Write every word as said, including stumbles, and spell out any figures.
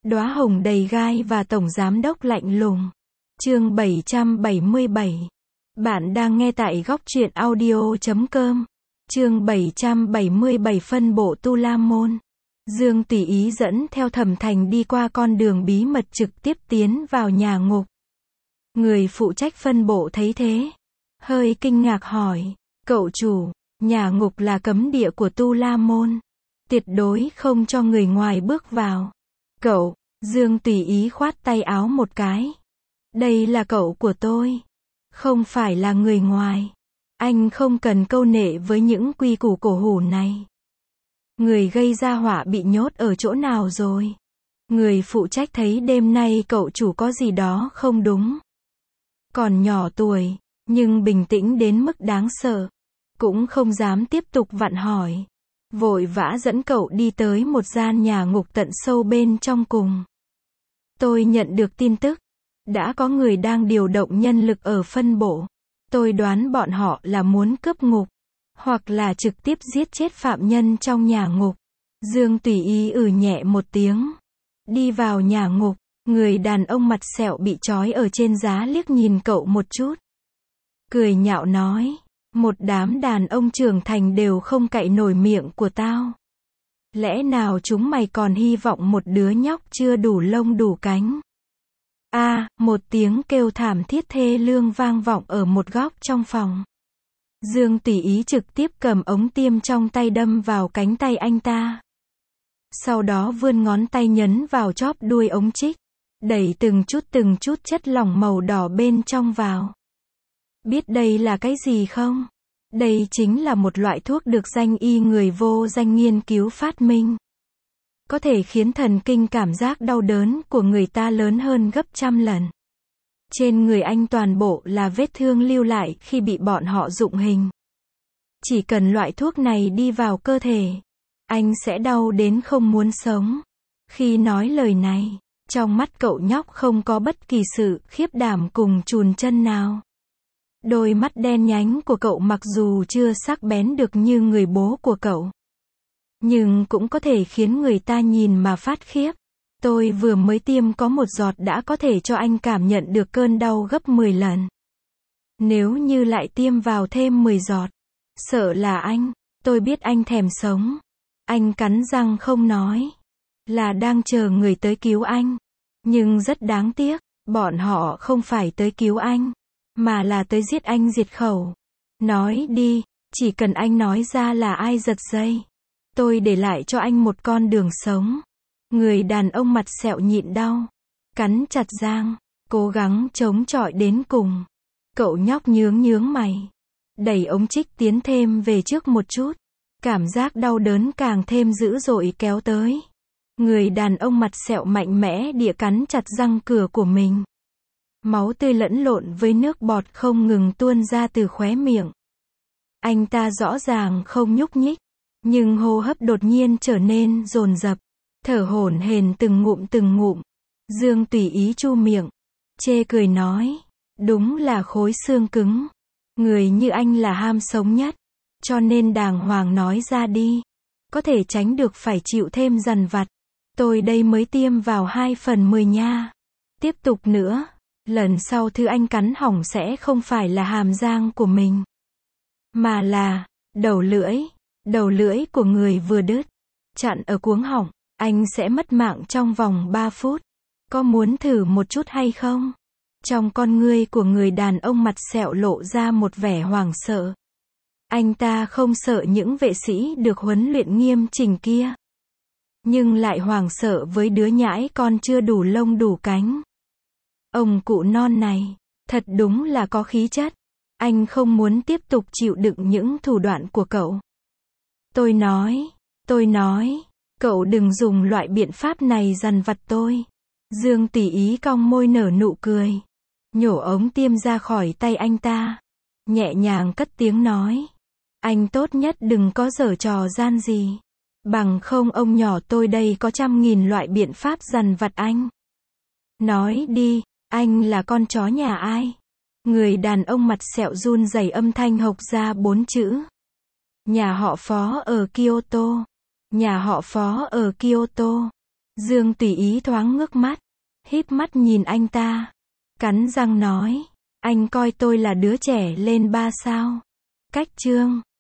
Đóa hồng đầy gai và tổng giám đốc lạnh lùng. Chương bảy trăm bảy mươi bảy. Bạn đang nghe tại góc truyện audio chấm com. Chương bảy trăm bảy mươi bảy. Phân bộ Tu La Môn. Dương tùy ý dẫn theo Thẩm Thành đi qua con đường bí mật trực tiếp tiến vào nhà ngục. Người phụ trách phân bộ thấy thế, hơi kinh ngạc hỏi, cậu chủ, nhà ngục là cấm địa của Tu La Môn. Tuyệt đối không cho người ngoài bước vào. Cậu, Dương tùy ý khoát tay áo một cái. Đây là cậu của tôi. Không phải là người ngoài. Anh không cần câu nệ với những quy củ cổ hủ này. Người gây ra họa bị nhốt ở chỗ nào rồi? Người phụ trách thấy đêm nay cậu chủ có gì đó không đúng. Còn nhỏ tuổi, nhưng bình tĩnh đến mức đáng sợ. Cũng không dám tiếp tục vặn hỏi. Vội vã dẫn cậu đi tới một gian nhà ngục tận sâu bên trong cùng. Tôi nhận được tin tức. Đã có người đang điều động nhân lực ở phân bộ. Tôi đoán bọn họ là muốn cướp ngục. Hoặc là trực tiếp giết chết phạm nhân trong nhà ngục. Dương tùy ý ử nhẹ một tiếng. Đi vào nhà ngục. Người đàn ông mặt sẹo bị trói ở trên giá liếc nhìn cậu một chút. Cười nhạo nói. Một đám đàn ông trưởng thành đều không cậy nổi miệng của tao. Lẽ nào chúng mày còn hy vọng một đứa nhóc chưa đủ lông đủ cánh? A, à, một tiếng kêu thảm thiết thê lương vang vọng ở một góc trong phòng. Dương tùy ý trực tiếp cầm ống tiêm trong tay đâm vào cánh tay anh ta. Sau đó vươn ngón tay nhấn vào chóp đuôi ống trích. Đẩy từng chút từng chút chất lỏng màu đỏ bên trong vào. Biết đây là cái gì không? Đây chính là một loại thuốc được danh y người vô danh nghiên cứu phát minh. Có thể khiến thần kinh cảm giác đau đớn của người ta lớn hơn gấp trăm lần. Trên người anh toàn bộ là vết thương lưu lại khi bị bọn họ dụng hình. Chỉ cần loại thuốc này đi vào cơ thể, anh sẽ đau đến không muốn sống. Khi nói lời này, trong mắt cậu nhóc không có bất kỳ sự khiếp đảm cùng chùn chân nào. Đôi mắt đen nhánh của cậu mặc dù chưa sắc bén được như người bố của cậu, nhưng cũng có thể khiến người ta nhìn mà phát khiếp. Tôi vừa mới tiêm có một giọt đã có thể cho anh cảm nhận được cơn đau gấp mười lần. Nếu như lại tiêm vào thêm mười giọt, sợ là anh, tôi biết anh thèm sống. Anh cắn răng không nói. Là đang chờ người tới cứu anh. Nhưng rất đáng tiếc, bọn họ không phải tới cứu anh, mà là tới giết anh diệt khẩu. Nói đi, chỉ cần anh nói ra là ai giật dây. Tôi để lại cho anh một con đường sống. Người đàn ông mặt sẹo nhịn đau, cắn chặt răng, cố gắng chống chọi đến cùng. Cậu nhóc nhướng nhướng mày, đẩy ống trích tiến thêm về trước một chút. Cảm giác đau đớn càng thêm dữ dội kéo tới. Người đàn ông mặt sẹo mạnh mẽ địa cắn chặt răng cửa của mình. Máu tươi lẫn lộn với nước bọt không ngừng tuôn ra từ khóe miệng. Anh ta rõ ràng không nhúc nhích, nhưng hô hấp đột nhiên trở nên dồn dập, thở hổn hển từng ngụm từng ngụm. Dương tùy ý chu miệng, chê cười nói, đúng là khối xương cứng. Người như anh là ham sống nhất, cho nên đàng hoàng nói ra đi. Có thể tránh được phải chịu thêm dằn vặt. Tôi đây mới tiêm vào hai phần mười nha. Tiếp tục nữa, lần sau thứ anh cắn hỏng sẽ không phải là hàm răng của mình, mà là đầu lưỡi. Đầu lưỡi của người vừa đứt, chặn ở cuống họng, anh sẽ mất mạng trong vòng ba phút. Có muốn thử một chút hay không? Trong con ngươi của người đàn ông mặt sẹo lộ ra một vẻ hoảng sợ. Anh ta không sợ những vệ sĩ được huấn luyện nghiêm chỉnh kia, nhưng lại hoảng sợ với đứa nhãi con chưa đủ lông đủ cánh. Ông cụ non này, thật đúng là có khí chất. Anh không muốn tiếp tục chịu đựng những thủ đoạn của cậu. Tôi nói, tôi nói, cậu đừng dùng loại biện pháp này dằn vặt tôi. Dương tùy ý cong môi nở nụ cười, nhổ ống tiêm ra khỏi tay anh ta, nhẹ nhàng cất tiếng nói. Anh tốt nhất đừng có giở trò gian gì. Bằng không ông nhỏ tôi đây có trăm nghìn loại biện pháp dằn vặt anh. Nói đi, anh là con chó nhà ai? Người đàn ông mặt sẹo run rẩy âm thanh hộc ra bốn chữ. Nhà họ Phó ở Kyoto. Nhà họ Phó ở Kyoto. Dương tùy ý thoáng ngước mắt, híp mắt nhìn anh ta, cắn răng nói, anh coi tôi là đứa trẻ lên ba sao. Cách chương